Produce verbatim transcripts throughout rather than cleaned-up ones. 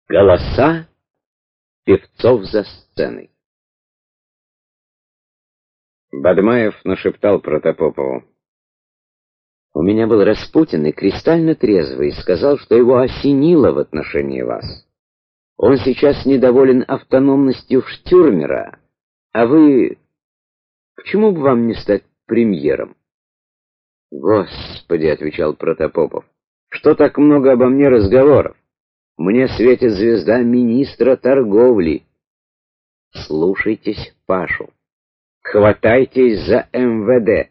Голоса певцов за сценой. Бадмаев нашептал Протопопову: «У меня был Распутин и кристально трезвый, и сказал, что его осенило в отношении вас. Он сейчас недоволен автономностью Штюрмера, а вы... Почему бы вам не стать премьером?» «Господи», — отвечал Протопопов, — «что так много обо мне разговоров? Мне светит звезда министра торговли». «Слушайтесь Пашу. Хватайтесь за эм вэ дэ».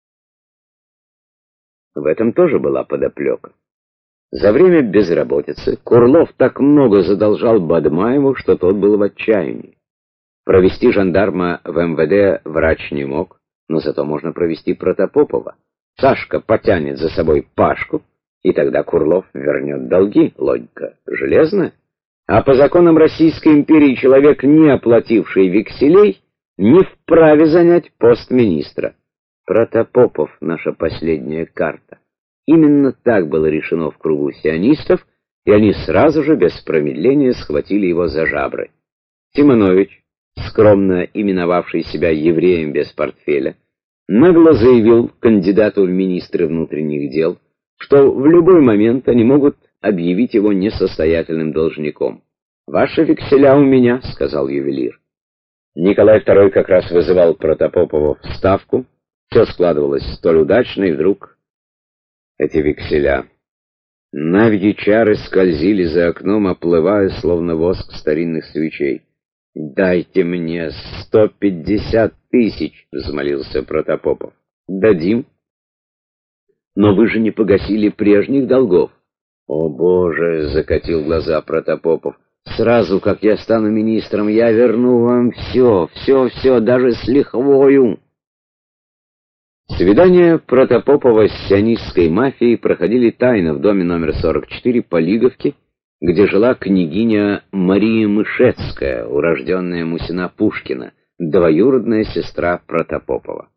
В этом тоже была подоплека. За время безработицы Курлов так много задолжал Бадмаеву, что тот был в отчаянии. Провести жандарма в эм вэ дэ врач не мог, но зато можно провести Протопопова. Сашка потянет за собой Пашку, и тогда Курлов вернет долги. Логика железная. А по законам Российской империи человек, не оплативший векселей, не вправе занять пост министра. Протопопов — наша последняя карта. Именно так было решено в кругу сионистов, и они сразу же, без промедления, схватили его за жабры. Симонович, скромно именовавший себя евреем без портфеля, нагло заявил кандидату в министры внутренних дел, что в любой момент они могут объявить его несостоятельным должником. «Ваши векселя у меня», — сказал ювелир. Николай второй как раз вызывал Протопопова в Ставку. Все складывалось столь удачно, и вдруг эти векселя. Навьи чары скользили за окном, оплывая, словно воск старинных свечей. «Дайте мне сто пятьдесят тысяч», — взмолился Протопопов. «Дадим. Но вы же не погасили прежних долгов». «О, Боже!» — закатил глаза Протопопов. «Сразу, как я стану министром, я верну вам все, все, все, даже с лихвою». Свидания Протопопова с сионистской мафией проходили тайно в доме номер сорок четыре по Лиговке, где жила княгиня Мария Мышецкая, урожденная Мусина-Пушкина, двоюродная сестра Протопопова.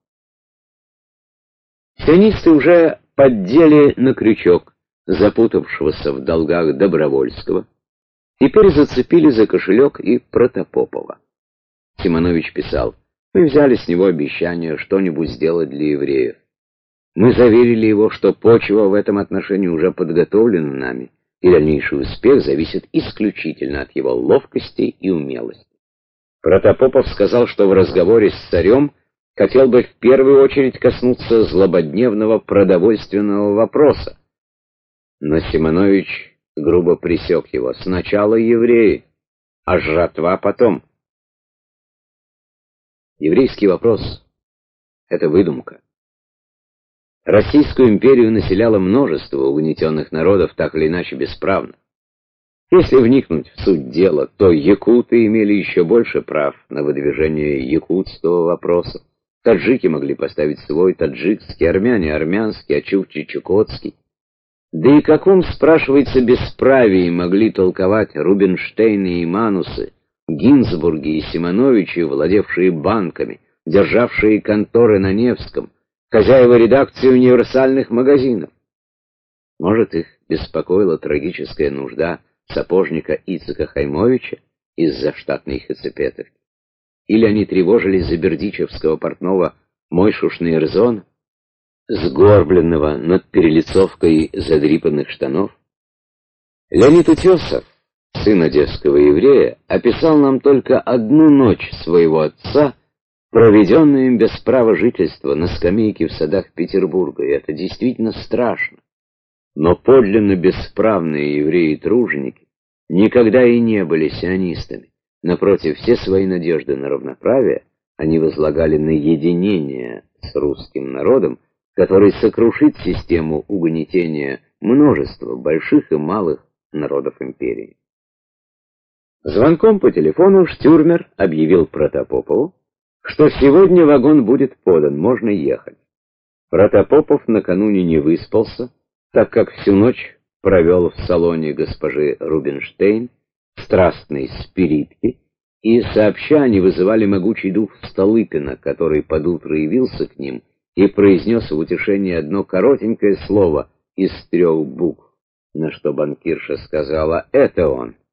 Сионисты уже поддели на крючок запутавшегося в долгах Добровольского, теперь зацепили за кошелек и Протопопова. Симонович писал: «Мы взяли с него обещание что-нибудь сделать для евреев. Мы заверили его, что почва в этом отношении уже подготовлена нами, и дальнейший успех зависит исключительно от его ловкости и умелости». Протопопов сказал, что в разговоре с царем хотел бы в первую очередь коснуться злободневного продовольственного вопроса. Но Симонович грубо пресек его: «Сначала евреи, а жратва потом». Еврейский вопрос — это выдумка. Российскую империю населяло множество угнетенных народов, так или иначе бесправных. Если вникнуть в суть дела, то якуты имели еще больше прав на выдвижение якутского вопроса. Таджики могли поставить свой таджикский, армяне — армянский, а чукчи — чукотский. Да и каком, спрашивается, бесправии могли толковать Рубинштейны и Манусы, Гинзбурги и Симоновичи, владевшие банками, державшие конторы на Невском, хозяева редакции универсальных магазинов? Может, их беспокоила трагическая нужда сапожника Ицека Хаймовича из-за штатной хацапетовки? Или они тревожились за бердичевского портного Мойшу Шнейрзона, сгорбленного над перелицовкой задрипанных штанов? Леонид Утесов, сын одесского еврея, описал нам только одну ночь своего отца, проведенную им без права жительства на скамейке в садах Петербурга, и это действительно страшно. Но подлинно бесправные евреи-труженики никогда и не были сионистами. Напротив, все свои надежды на равноправие они возлагали на единение с русским народом, который сокрушит систему угнетения множества больших и малых народов империи. Звонком по телефону Штюрмер объявил Протопопову, что сегодня вагон будет подан, можно ехать. Протопопов накануне не выспался, так как всю ночь провел в салоне госпожи Рубинштейн, страстной спиритки, и сообща они вызывали могучий дух Столыпина, который под утро явился к ним и произнес в утешение одно коротенькое слово из трех букв, на что банкирша сказала: «Это он».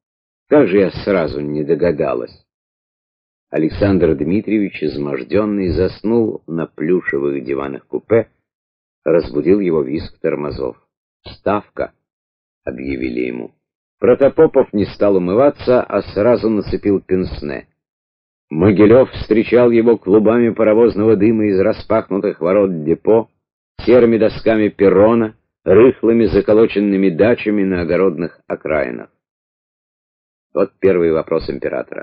Как же я сразу не догадалась. Александр Дмитриевич, изможденный, заснул на плюшевых диванах купе. Разбудил его визг тормозов. «Ставка!» — объявили ему. Протопопов не стал умываться, а сразу нацепил пенсне. Могилев встречал его клубами паровозного дыма из распахнутых ворот депо, серыми досками перрона, рыхлыми заколоченными дачами на огородных окраинах. Вот первый вопрос императора.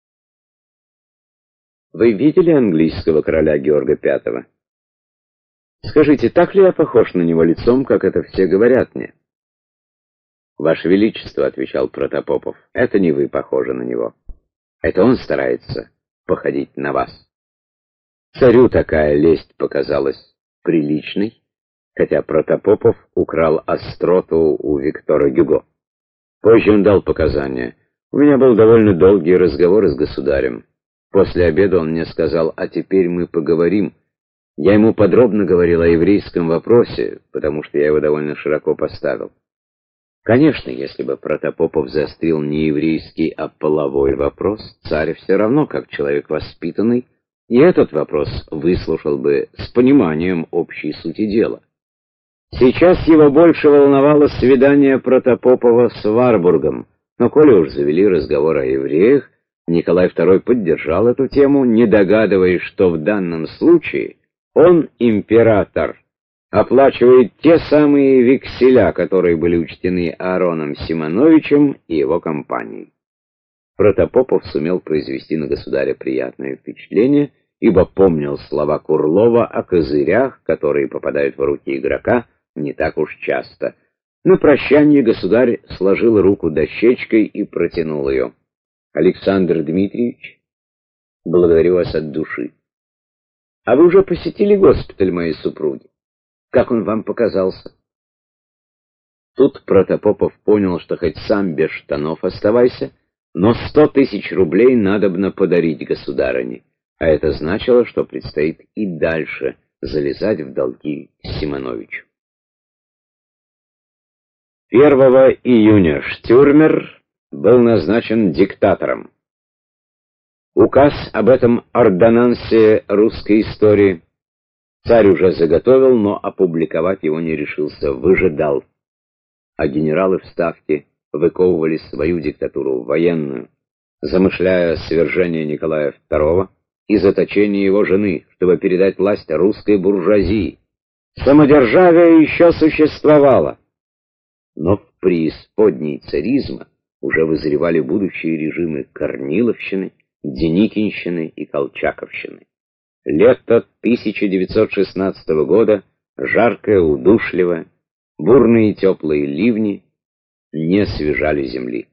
Вы видели английского короля Георга Пятого? Скажите, так ли я похож на него лицом, как это все говорят мне? Ваше Величество, — отвечал Протопопов, — это не вы похожи на него. Это он старается походить на вас. Царю такая лесть показалась приличной, хотя Протопопов украл остроту у Виктора Гюго. Позже он дал показания. У меня был довольно долгий разговор с государем. После обеда он мне сказал: «А теперь мы поговорим». Я ему подробно говорил о еврейском вопросе, потому что я его довольно широко поставил. Конечно, если бы Протопопов заострил не еврейский, а половой вопрос, царь все равно, как человек воспитанный, и этот вопрос выслушал бы с пониманием общей сути дела. Сейчас его больше волновало свидание Протопопова с Варбургом, но коли уж завели разговор о евреях, Николай второй поддержал эту тему, не догадываясь, что в данном случае он, император, оплачивает те самые векселя, которые были учтены Аароном Симоновичем и его компанией. Протопопов сумел произвести на государя приятное впечатление, ибо помнил слова Курлова о козырях, которые попадают в руки игрока не так уж часто. На прощание государь сложил руку дощечкой и протянул ее. «Александр Дмитриевич, благодарю вас от души. А вы уже посетили госпиталь моей супруги? Как он вам показался?» Тут Протопопов понял, что хоть сам без штанов оставайся, но сто тысяч рублей надобно подарить государыне, а это значило, что предстоит и дальше залезать в долги Симоновичу. первого июня Штюрмер был назначен диктатором. Указ об этом ордонансе русской истории царь уже заготовил, но опубликовать его не решился, выжидал. А генералы в Ставке выковывали свою диктатуру военную, замышляя свержение Николая второго и заточение его жены, чтобы передать власть русской буржуазии. Самодержавие еще существовало, но в преисподней царизма уже вызревали будущие режимы Корниловщины, Деникинщины и Колчаковщины. Лето тысяча девятьсот шестнадцатого года, жаркое, удушливое, бурные теплые ливни не освежали земли.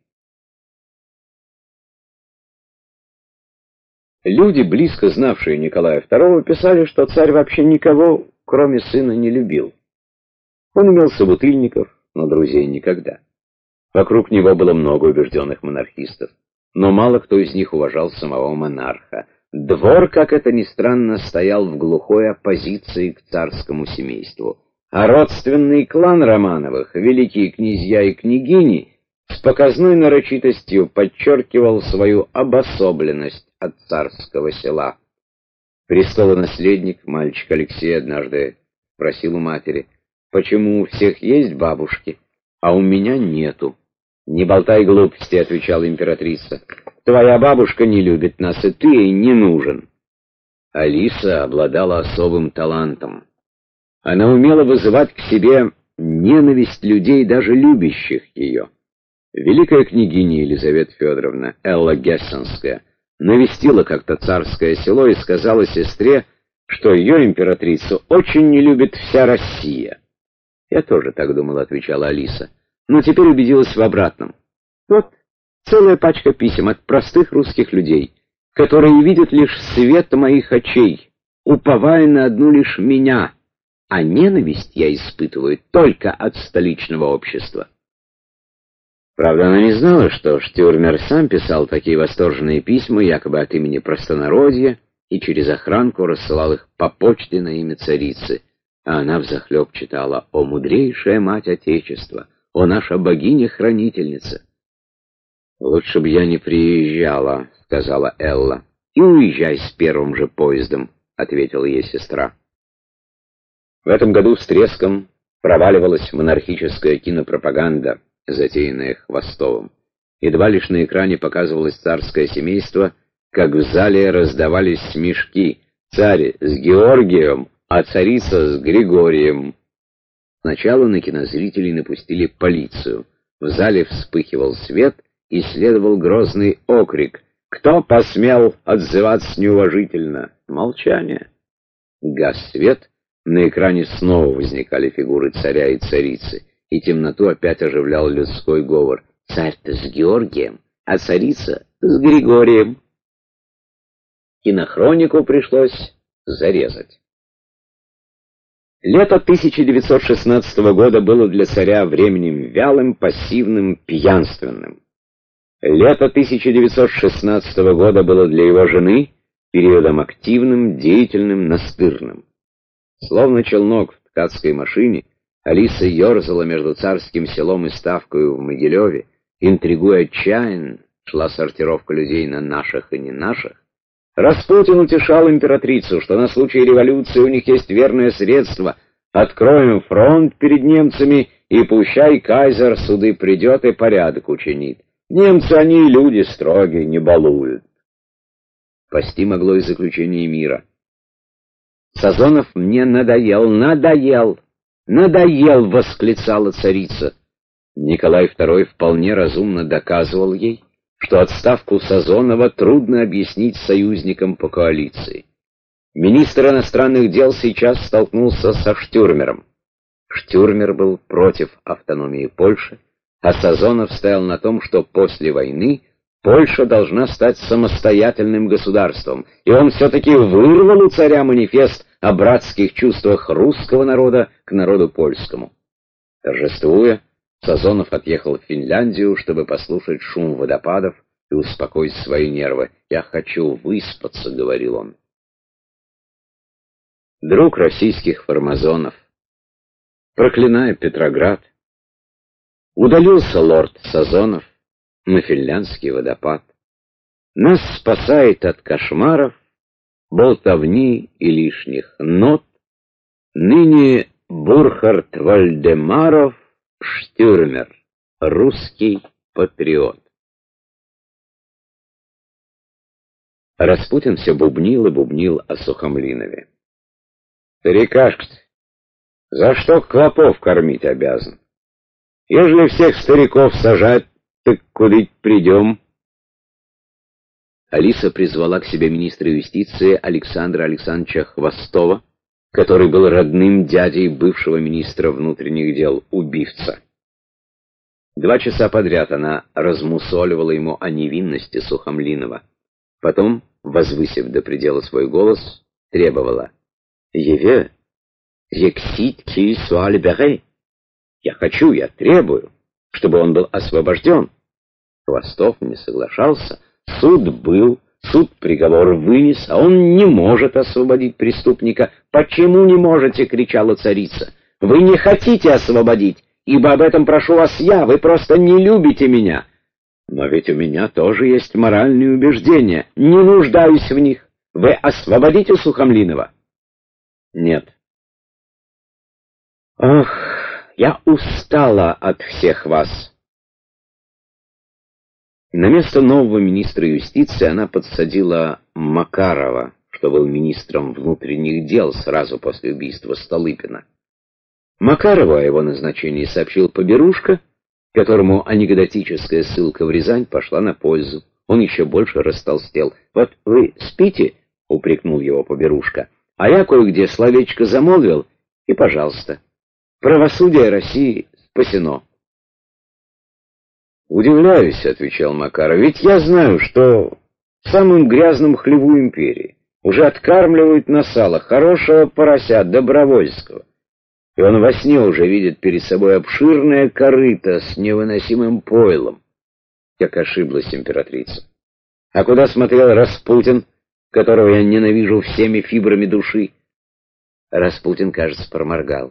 Люди, близко знавшие Николая второго, писали, что царь вообще никого, кроме сына, не любил. Он имел собутыльников, но друзей никогда. Вокруг него было много убежденных монархистов, но мало кто из них уважал самого монарха. Двор, как это ни странно, стоял в глухой оппозиции к царскому семейству, а родственный клан Романовых, великие князья и княгини, с показной нарочитостью подчеркивал свою обособленность от царского села. Престолонаследник, мальчик Алексей, однажды спросил у матери: «Почему у всех есть бабушки, а у меня нету?» «Не болтай глупости», — отвечала императрица. «Твоя бабушка не любит нас, и ты ей не нужен». Алиса обладала особым талантом. Она умела вызывать к себе ненависть людей, даже любящих ее. Великая княгиня Елизавета Федоровна, Элла Гессенская, навестила как-то царское село и сказала сестре, что ее императрицу очень не любит вся Россия. «Я тоже так думала», — отвечала Алиса, но теперь убедилась в обратном. Вот целая пачка писем от простых русских людей, которые видят лишь свет моих очей, уповая на одну лишь меня, а ненависть я испытываю только от столичного общества. Правда, она не знала, что Штюрмер сам писал такие восторженные письма, якобы от имени простонародья, и через охранку рассылал их по почте на имя царицы, а она взахлеб читала: «О мудрейшая мать Отечества! О наша богиня-хранительница!» «Лучше бы я не приезжала», — сказала Элла. «И уезжай с первым же поездом», — ответила ей сестра. В этом году с треском проваливалась монархическая кинопропаганда, затеянная Хвостовым. Едва лишь на экране показывалось царское семейство, как в зале раздавались смешки: царь с Георгием, а царица с Григорием. Сначала на кинозрителей напустили полицию. В зале вспыхивал свет, и следовал грозный окрик: «Кто посмел отзываться неуважительно?» Молчание. Гас свет, на экране снова возникали фигуры царя и царицы, и темноту опять оживлял людской говор: «Царь-то с Георгием, а царица с Григорием». Кинохронику пришлось зарезать. Лето тысяча девятьсот шестнадцатого года было для царя временем вялым, пассивным, пьянственным. Лето тысяча девятьсот шестнадцатого года было для его жены периодом активным, деятельным, настырным. Словно челнок в ткацкой машине, Алиса ерзала между царским селом и ставкою в Могилеве, интригуя отчаянно, шла сортировка людей на наших и не наших. Распутин утешал императрицу, что на случай революции у них есть верное средство: откроем фронт перед немцами, и пущай кайзер суды придет и порядок учинит. Немцы, они люди строгие, не балуют. Спасти могло и заключение мира. «Сазонов мне надоел, надоел, надоел!» — восклицала царица. Николай второй вполне разумно доказывал ей, что отставку Сазонова трудно объяснить союзникам по коалиции. Министр иностранных дел сейчас столкнулся со Штюрмером. Штюрмер был против автономии Польши, а Сазонов стоял на том, что после войны Польша должна стать самостоятельным государством, и он все-таки вырвал у царя манифест о братских чувствах русского народа к народу польскому. Торжествуя, Сазонов отъехал в Финляндию, чтобы послушать шум водопадов и успокоить свои нервы. «Я хочу выспаться», — говорил он. Друг российских фармазонов, проклиная Петроград, удалился лорд Сазонов на финляндский водопад. Нас спасает от кошмаров, болтовни и лишних нот ныне Бурхард Вальдемаров Штюрмер, русский патриот. Распутин все бубнил и бубнил о Сухомлинове. «Старикашка, за что клопов кормить обязан? Ежели всех стариков сажать, так куда придем?» Алиса призвала к себе министра юстиции Александра Александровича Хвостова, который был родным дядей бывшего министра внутренних дел, убивца. Два часа подряд она размусоливала ему о невинности Сухомлинова. Потом, возвысив до предела свой голос, требовала: «Еве, ексит ки суа либере. Я хочу, я требую, чтобы он был освобожден». Хвостов не соглашался. Суд был, суд приговор вынес, а он не может освободить преступника. «Почему не можете?» — кричала царица. «Вы не хотите освободить, ибо об этом прошу вас я, вы просто не любите меня». «Но ведь у меня тоже есть моральные убеждения. Не нуждаюсь в них. Вы освободите Сухомлинова?» «Нет». «Ох, я устала от всех вас». На место нового министра юстиции она подсадила Макарова, что был министром внутренних дел сразу после убийства Столыпина. Макарову о его назначении сообщил Поберушка, которому анекдотическая ссылка в Рязань пошла на пользу. Он еще больше растолстел. «Вот вы спите?» — упрекнул его Поберушка. «А я кое-где словечко замолвил, и пожалуйста. Правосудие России спасено». «Удивляюсь», — отвечал Макаров, — «ведь я знаю, что в самом грязном хлеву империи уже откармливают на сало хорошего порося Добровольского, и он во сне уже видит перед собой обширное корыто с невыносимым пойлом». Как ошиблась императрица. А куда смотрел Распутин, которого я ненавижу всеми фибрами души? Распутин, кажется, проморгал.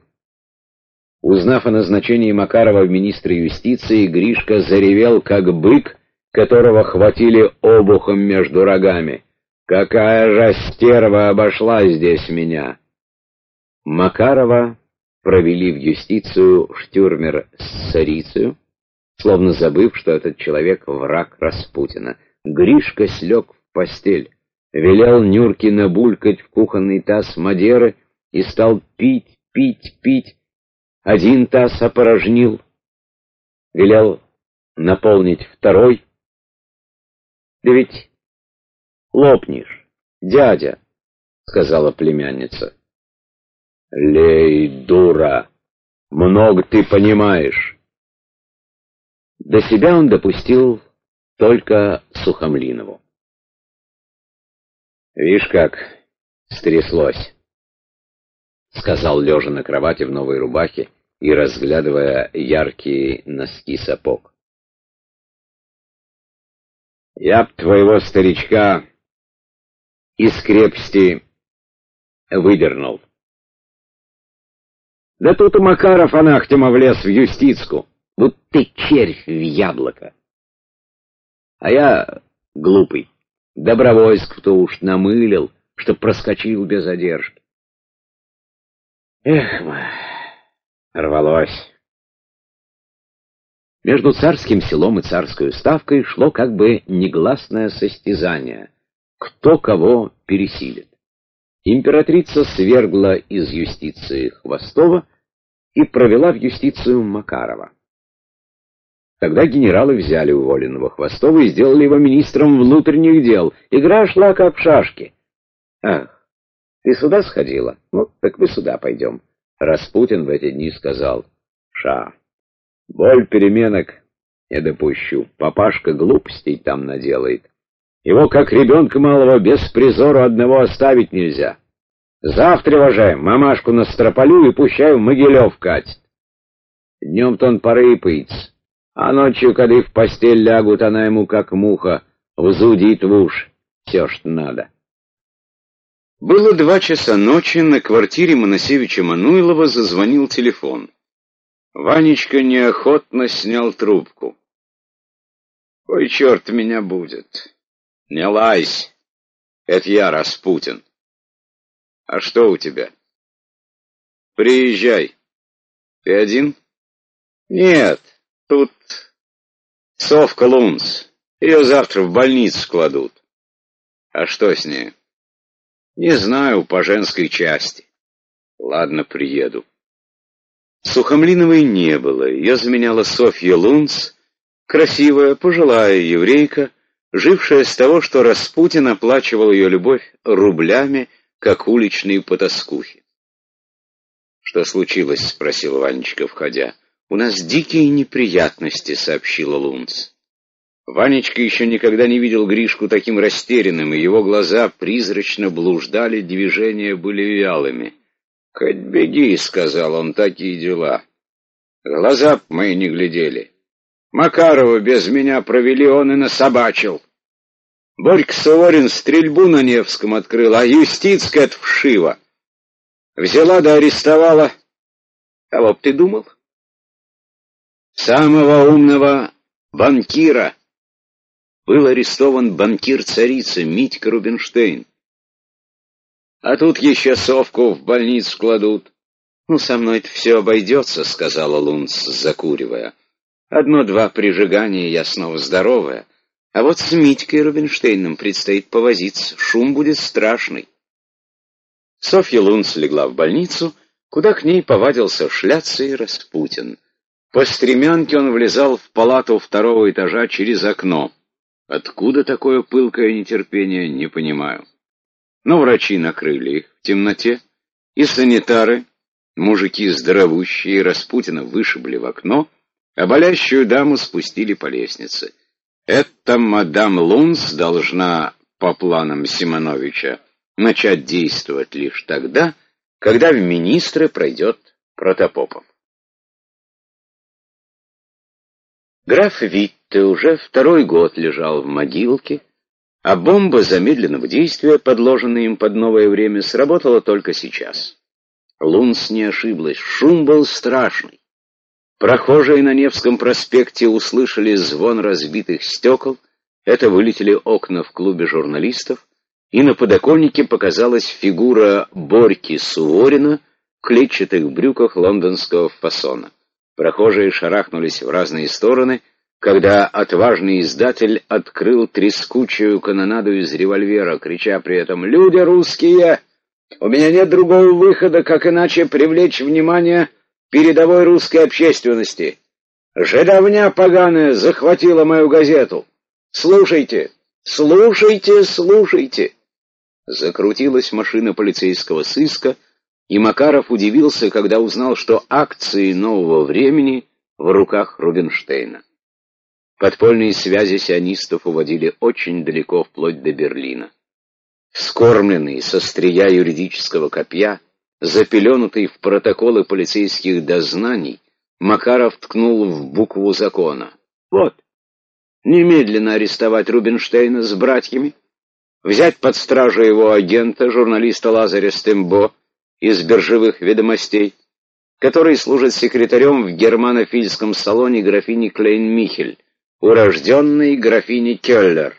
Узнав о назначении Макарова в министра юстиции, Гришка заревел, как бык, которого хватили обухом между рогами. Какая же стерва обошла здесь меня!» Макарова провели в юстицию штюрмер с Царицею, словно забыв, что этот человек враг Распутина. Гришка слег в постель, велел Нюрке набулькать в кухонный таз мадеры и стал пить, пить, пить. Один таз опорожнил, велел наполнить второй. «Да ведь лопнешь, дядя», — сказала племянница. «Лей, дура, много ты понимаешь». До себя он допустил только Сухомлинову. «Вишь, как стряслось», — сказал, лежа на кровати в новой рубахе и разглядывая яркие носки сапог. «Я б твоего старичка из крепости выдернул. Да тут у Макаров анахтема влез в юстицку, вот ты червь в яблоко. А я глупый, Добровольск-то уж намылил, что проскочил без задержки. Эх, рвалось». Между царским селом и царской ставкой шло как бы негласное состязание, кто кого пересилит. Императрица свергла из юстиции Хвостова и провела в юстицию Макарова. Тогда генералы взяли уволенного Хвостова и сделали его министром внутренних дел. Игра шла как в шашки. «Ах, ты сюда сходила? Ну, так мы сюда пойдем». Распутин в эти дни сказал: «Ша, боль переменок не допущу. Папашка глупостей там наделает. Его, как ребенка малого, без призору одного оставить нельзя. Завтра, уважаем, мамашку настропалю и пущай в Могилев катит. Днем-то он порыпается, а ночью, когда и в постель лягут, она ему, как муха, взудит в уши. Все, что надо». Было два часа ночи, на квартире Моносевича Мануйлова зазвонил телефон. Ванечка неохотно снял трубку. «Ой, черт меня будет! Не лайся! Это я, Распутин. А что у тебя?» «Приезжай. Ты один?» «Нет, тут Совка Лунц. Ее завтра в больницу кладут». «А что с ней?» «Не знаю, по женской части». «Ладно, приеду». Сухомлиновой не было. Ее заменяла Софья Лунц, красивая, пожилая еврейка, жившая с того, что Распутин оплачивал ее любовь рублями, как уличные потаскухи. «Что случилось?» — спросил Ванечка, входя. «У нас дикие неприятности», — сообщила Лунц. Ванечка еще никогда не видел Гришку таким растерянным, и его глаза призрачно блуждали, движения были вялыми. «Хоть беги», — сказал он, — «такие дела. Глаза б мои не глядели. Макарова без меня провели, он и насобачил. Борька Суворин стрельбу на Невском открыл, а юстицкая это вшива. Взяла да арестовала. Кого б ты думал? Самого умного банкира». Был арестован банкир царицы Митька Рубинштейн. А тут еще Совку в больницу кладут. «Ну, со мной-то все обойдется», — сказала Лунц, закуривая. «Одно-два прижигания, я снова здоровая. А вот с Митькой Рубинштейном предстоит повозиться, шум будет страшный». Софья Лунц легла в больницу, куда к ней повадился шляться и Распутин. По стремянке он влезал в палату второго этажа через окно. Откуда такое пылкое нетерпение, не понимаю. Но врачи накрыли их в темноте, и санитары, мужики здоровущие, Распутина вышибли в окно, а болящую даму спустили по лестнице. Эта мадам Лунц должна, по планам Симоновича, начать действовать лишь тогда, когда в министры пройдет Протопопов. Граф Витте уже второй год лежал в могилке, а бомба замедленного действия, подложенная им под новое время, сработала только сейчас. Лунц не ошиблась, шум был страшный. Прохожие на Невском проспекте услышали звон разбитых стекол, это вылетели окна в клубе журналистов, и на подоконнике показалась фигура Борьки Суворина в клетчатых брюках лондонского фасона. Прохожие шарахнулись в разные стороны, когда отважный издатель открыл трескучую канонаду из револьвера, крича при этом: «Люди русские! У меня нет другого выхода, как иначе привлечь внимание передовой русской общественности. Жидовня поганая захватила мою газету. Слушайте, слушайте, слушайте!» Закрутилась машина полицейского сыска, и Макаров удивился, когда узнал, что акции «Нового времени» в руках Рубинштейна. Подпольные связи сионистов уводили очень далеко, вплоть до Берлина. Вскормленный со острия юридического копья, запеленутый в протоколы полицейских дознаний, Макаров ткнул в букву закона. Вот, немедленно арестовать Рубинштейна с братьями, взять под стражу его агента, журналиста Лазаря Стембо из «Биржевых ведомостей», который служит секретарем в германофильском салоне графини Клейн-Михель, урожденной графини Келлер.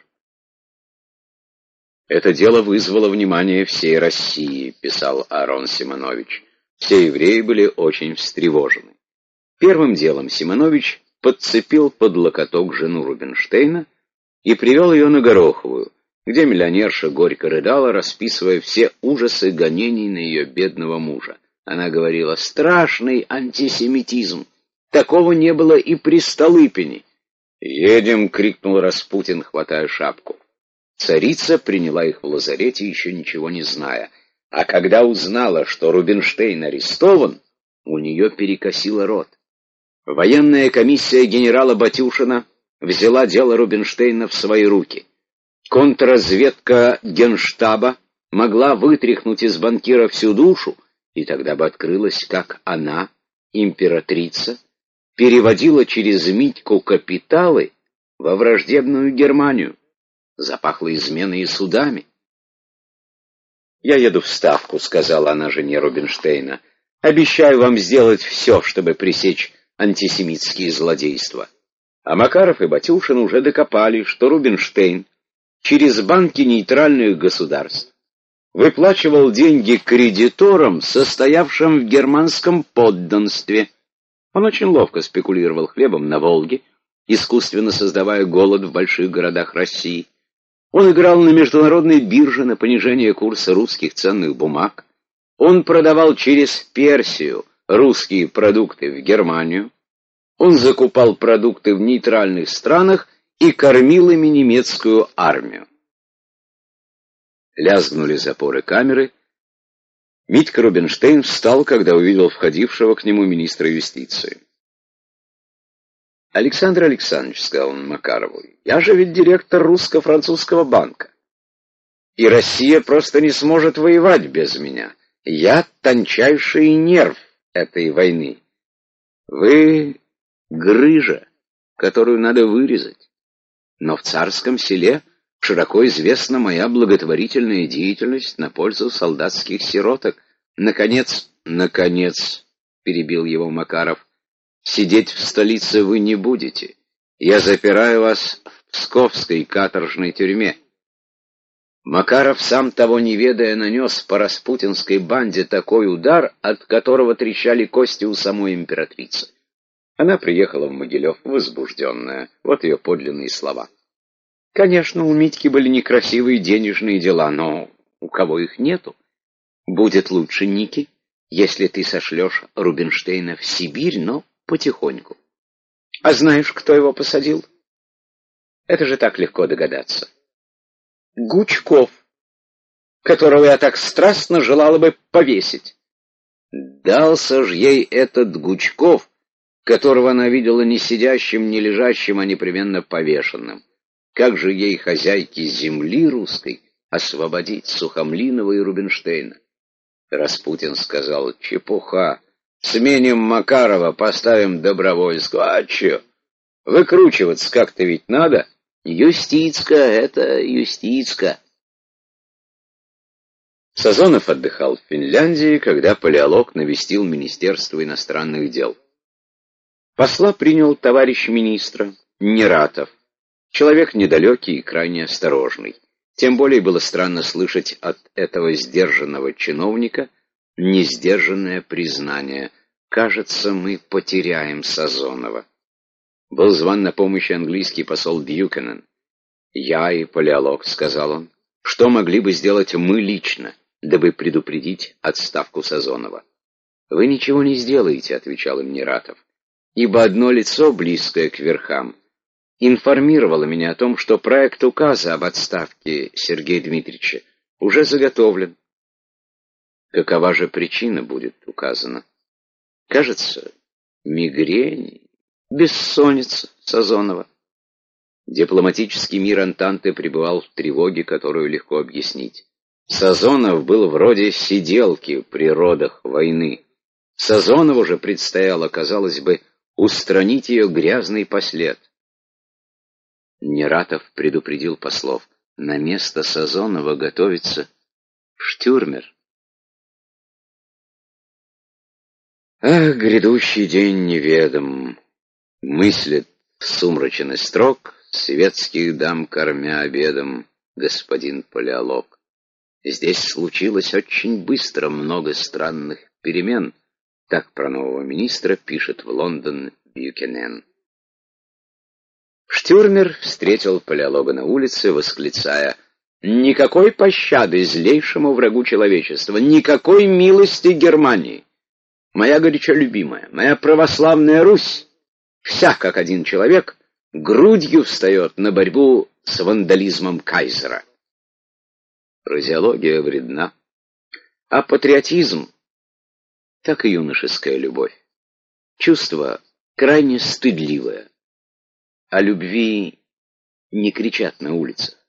«Это дело вызвало внимание всей России», — писал Аарон Симонович. Все евреи были очень встревожены. Первым делом Симонович подцепил под локоток жену Рубинштейна и привел ее на Гороховую, где миллионерша горько рыдала, расписывая все ужасы гонений на ее бедного мужа. Она говорила: «Страшный антисемитизм! Такого не было и при Столыпине!» «Едем!» — крикнул Распутин, хватая шапку. Царица приняла их в лазарете, еще ничего не зная. А когда узнала, что Рубинштейн арестован, у нее перекосило рот. Военная комиссия генерала Батюшина взяла дело Рубинштейна в свои руки. Контрразведка Генштаба могла вытряхнуть из банкира всю душу, и тогда бы открылось, как она, императрица, переводила через Митьку капиталы во враждебную Германию. Запахло изменой и судами. «Я еду в Ставку», — сказала она жене Рубинштейна. «Обещаю вам сделать все, чтобы пресечь антисемитские злодейства». А Макаров и Батюшин уже докопали, что Рубинштейн через банки нейтральных государств выплачивал деньги кредиторам, состоявшим в германском подданстве. Он очень ловко спекулировал хлебом на Волге, искусственно создавая голод в больших городах России. Он играл на международной бирже на понижение курса русских ценных бумаг. Он продавал через Персию русские продукты в Германию. Он закупал продукты в нейтральных странах и кормил ими немецкую армию. Лязгнули запоры камеры. Митька Рубинштейн встал, когда увидел входившего к нему министра юстиции. «Александр Александрович», — сказал он Макарову, — «я же ведь директор русско-французского банка. И Россия просто не сможет воевать без меня. Я тончайший нерв этой войны. Вы грыжа, которую надо вырезать. Но в царском селе широко известна моя благотворительная деятельность на пользу солдатских сироток. Наконец, наконец, — перебил его Макаров, — сидеть в столице вы не будете. Я запираю вас в Псковской каторжной тюрьме». Макаров, сам того не ведая, нанес по распутинской банде такой удар, от которого трещали кости у самой императрицы. Она приехала в Могилев возбужденная. Вот ее подлинные слова. «Конечно, у Митьки были некрасивые денежные дела, но у кого их нету? Будет лучше, Ники, если ты сошлешь Рубинштейна в Сибирь, но потихоньку. А знаешь, кто его посадил? Это же так легко догадаться. Гучков, которого я так страстно желала бы повесить». Дался ж ей этот Гучков, которого она видела не сидящим, не лежащим, а непременно повешенным. Как же ей, хозяйке земли русской, освободить Сухомлинова и Рубинштейна? Распутин сказал: «Чепуха. Сменим Макарова, поставим Добровольского. А чё? Выкручиваться как-то ведь надо. Юстицка — это юстицка». Сазонов отдыхал в Финляндии, когда Палеолог навестил Министерство иностранных дел. Посла принял товарищ министра Нератов, человек недалекий и крайне осторожный. Тем более было странно слышать от этого сдержанного чиновника несдержанное признание: «Кажется, мы потеряем Сазонова». Был зван на помощь английский посол Бьюкенен. «Я и палеолог», — сказал он, — «что могли бы сделать мы лично, дабы предупредить отставку Сазонова?» «Вы ничего не сделаете», — отвечал им Нератов, «ибо одно лицо, близкое к верхам, информировало меня о том, что проект указа об отставке Сергея Дмитриевича уже заготовлен». Какова же причина будет указана? Кажется, мигрень, бессонница Сазонова. Дипломатический мир Антанты пребывал в тревоге, которую легко объяснить. Сазонов был вроде сиделки при родах войны. Сазонову же предстояло, казалось бы, устранить ее грязный послед. Нератов предупредил послов: на место Сазонова готовится Штюрмер. Ах, грядущий день неведом, мыслит в сумрачный строк, светских дам кормя обедом, господин палеолог. Здесь случилось очень быстро много странных перемен. Так про нового министра пишет в Лондон Бьюкенен. Штюрмер встретил палеолога на улице, восклицая: «Никакой пощады злейшему врагу человечества, никакой милости Германии! Моя горячо любимая, моя православная Русь, вся как один человек, грудью встает на борьбу с вандализмом кайзера». Фразеология вредна, а патриотизм, так и юношеская любовь, чувство крайне стыдливое. О любви не кричат на улицах.